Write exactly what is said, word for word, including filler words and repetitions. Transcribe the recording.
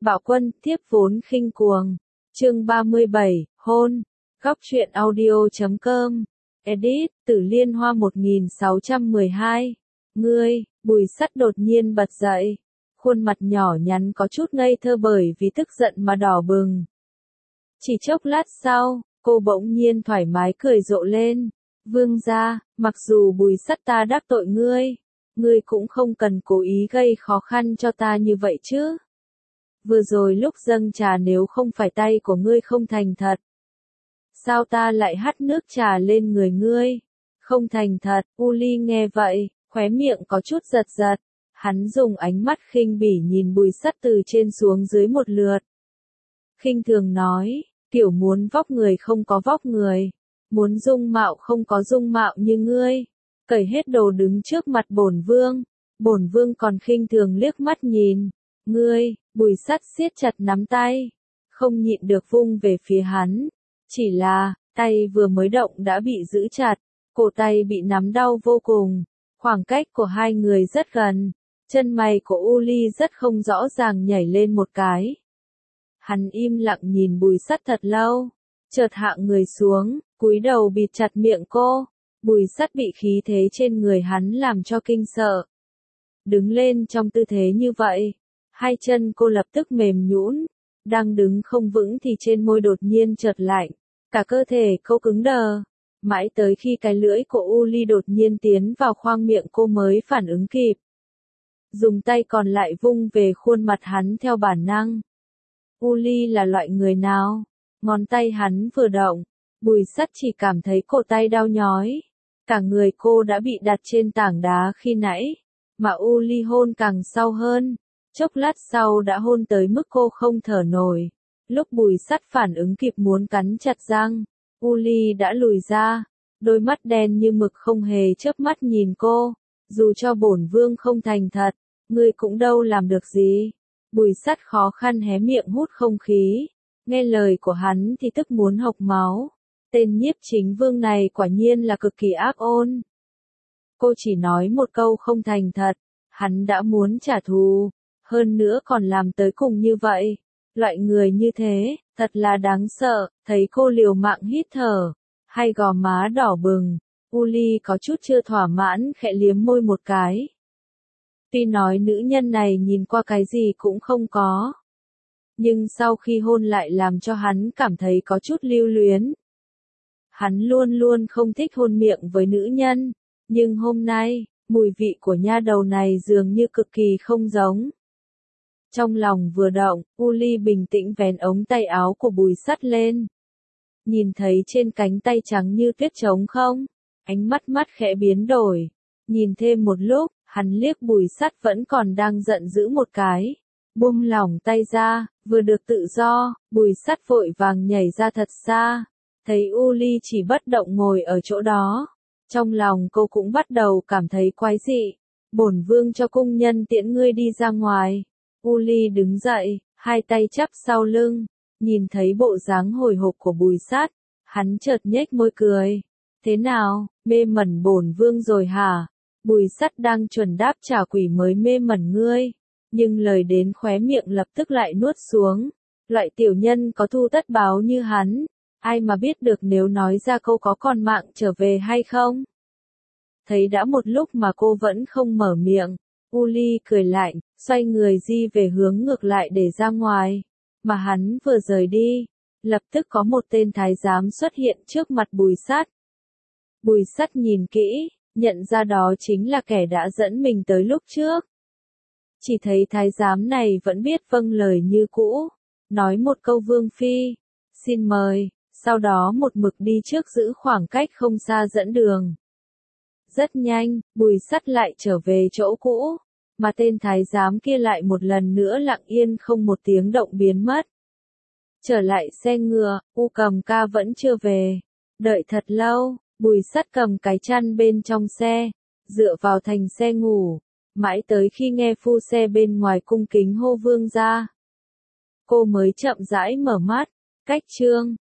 Bạo Quân, Thiếp Vốn Khinh Cuồng. Chương ba mươi bảy, hôn. Góc truyện audio chấm com. Edit, Tử Liên Hoa một nghìn sáu trăm mười hai. Ngươi, Bùi Sắt đột nhiên bật dậy. Khuôn mặt nhỏ nhắn có chút ngây thơ bởi vì tức giận mà đỏ bừng. Chỉ chốc lát sau, cô bỗng nhiên thoải mái cười rộ lên. Vương gia, mặc dù Bùi Sắt ta đắc tội ngươi, ngươi cũng không cần cố ý gây khó khăn cho ta như vậy chứ. Vừa rồi lúc dâng trà nếu không phải tay của ngươi không thành thật, sao ta lại hắt nước trà lên người ngươi? Không thành thật. U Ly nghe vậy, khóe miệng có chút giật giật. Hắn dùng ánh mắt khinh bỉ nhìn Bùi Sắt từ trên xuống dưới một lượt. Khinh thường nói, kiểu muốn vóc người không có vóc người, muốn dung mạo không có dung mạo như ngươi, cởi hết đồ đứng trước mặt bổn vương. Bổn vương còn khinh thường liếc mắt nhìn. Ngươi, Bùi Sắt siết chặt nắm tay, không nhịn được vung về phía hắn. Chỉ là, tay vừa mới động đã bị giữ chặt, cổ tay bị nắm đau vô cùng. Khoảng cách của hai người rất gần, chân mày của U Ly rất không rõ ràng nhảy lên một cái. Hắn im lặng nhìn Bùi Sắt thật lâu, chợt hạ người xuống, cúi đầu bịt chặt miệng cô. Bùi Sắt bị khí thế trên người hắn làm cho kinh sợ. Đứng lên trong tư thế như vậy, hai chân cô lập tức mềm nhũn, đang đứng không vững thì trên môi đột nhiên chợt lạnh, cả cơ thể cô cứng đờ. Mãi tới khi cái lưỡi của U Ly đột nhiên tiến vào khoang miệng cô mới phản ứng kịp. Dùng tay còn lại vung về khuôn mặt hắn theo bản năng. U Ly là loại người nào? Ngón tay hắn vừa động, Bùi Sắt chỉ cảm thấy cổ tay đau nhói. Cả người cô đã bị đặt trên tảng đá khi nãy, mà U Ly hôn càng sâu hơn. Chốc lát sau đã hôn tới mức cô không thở nổi. Lúc Bùi Sắt phản ứng kịp muốn cắn chặt răng, U Ly đã lùi ra, đôi mắt đen như mực không hề chớp mắt nhìn cô. Dù cho bổn vương không thành thật, ngươi cũng đâu làm được gì. Bùi Sắt khó khăn hé miệng hút không khí. Nghe lời của hắn thì tức muốn hộc máu. Tên nhiếp chính vương này quả nhiên là cực kỳ ác ôn. Cô chỉ nói một câu không thành thật, hắn đã muốn trả thù. Hơn nữa còn làm tới cùng như vậy. Loại người như thế, thật là đáng sợ. Thấy cô liều mạng hít thở, hai gò má đỏ bừng, U Ly có chút chưa thỏa mãn khẽ liếm môi một cái. Tuy nói nữ nhân này nhìn qua cái gì cũng không có, nhưng sau khi hôn lại làm cho hắn cảm thấy có chút lưu luyến. Hắn luôn luôn không thích hôn miệng với nữ nhân, nhưng hôm nay, mùi vị của nha đầu này dường như cực kỳ không giống. Trong lòng vừa động, U Ly bình tĩnh vén ống tay áo của Bùi Sắt lên. Nhìn thấy trên cánh tay trắng như tuyết trống không? Ánh mắt mắt khẽ biến đổi. Nhìn thêm một lúc, hắn liếc Bùi Sắt vẫn còn đang giận dữ một cái. Buông lỏng tay ra, vừa được tự do, Bùi Sắt vội vàng nhảy ra thật xa. Thấy U Ly chỉ bất động ngồi ở chỗ đó. Trong lòng cô cũng bắt đầu cảm thấy quái dị. Bổn vương cho cung nhân tiễn ngươi đi ra ngoài. U Ly đứng dậy, hai tay chắp sau lưng, nhìn thấy bộ dáng hồi hộp của Bùi Sắt, hắn chợt nhếch môi cười. Thế nào, mê mẩn bổn vương rồi hả? Bùi Sắt đang chuẩn đáp trả quỷ mới mê mẩn ngươi, nhưng lời đến khóe miệng lập tức lại nuốt xuống. Loại tiểu nhân có thu tất báo như hắn, ai mà biết được nếu nói ra câu có còn mạng trở về hay không? Thấy đã một lúc mà cô vẫn không mở miệng, U Ly cười lạnh, xoay người di về hướng ngược lại để ra ngoài. Mà hắn vừa rời đi, lập tức có một tên thái giám xuất hiện trước mặt Bùi Sắt. Bùi Sắt nhìn kỹ, nhận ra đó chính là kẻ đã dẫn mình tới lúc trước. Chỉ thấy thái giám này vẫn biết vâng lời như cũ, nói một câu vương phi, xin mời, sau đó một mực đi trước giữ khoảng cách không xa dẫn đường. Rất nhanh, Bùi Sắt lại trở về chỗ cũ, mà tên thái giám kia lại một lần nữa lặng yên không một tiếng động biến mất. Trở lại xe ngựa, U Cầm Ca vẫn chưa về. Đợi thật lâu, Bùi Sắt cầm cái chăn bên trong xe, dựa vào thành xe ngủ, mãi tới khi nghe phu xe bên ngoài cung kính hô vương ra. Cô mới chậm rãi mở mắt, cách chương.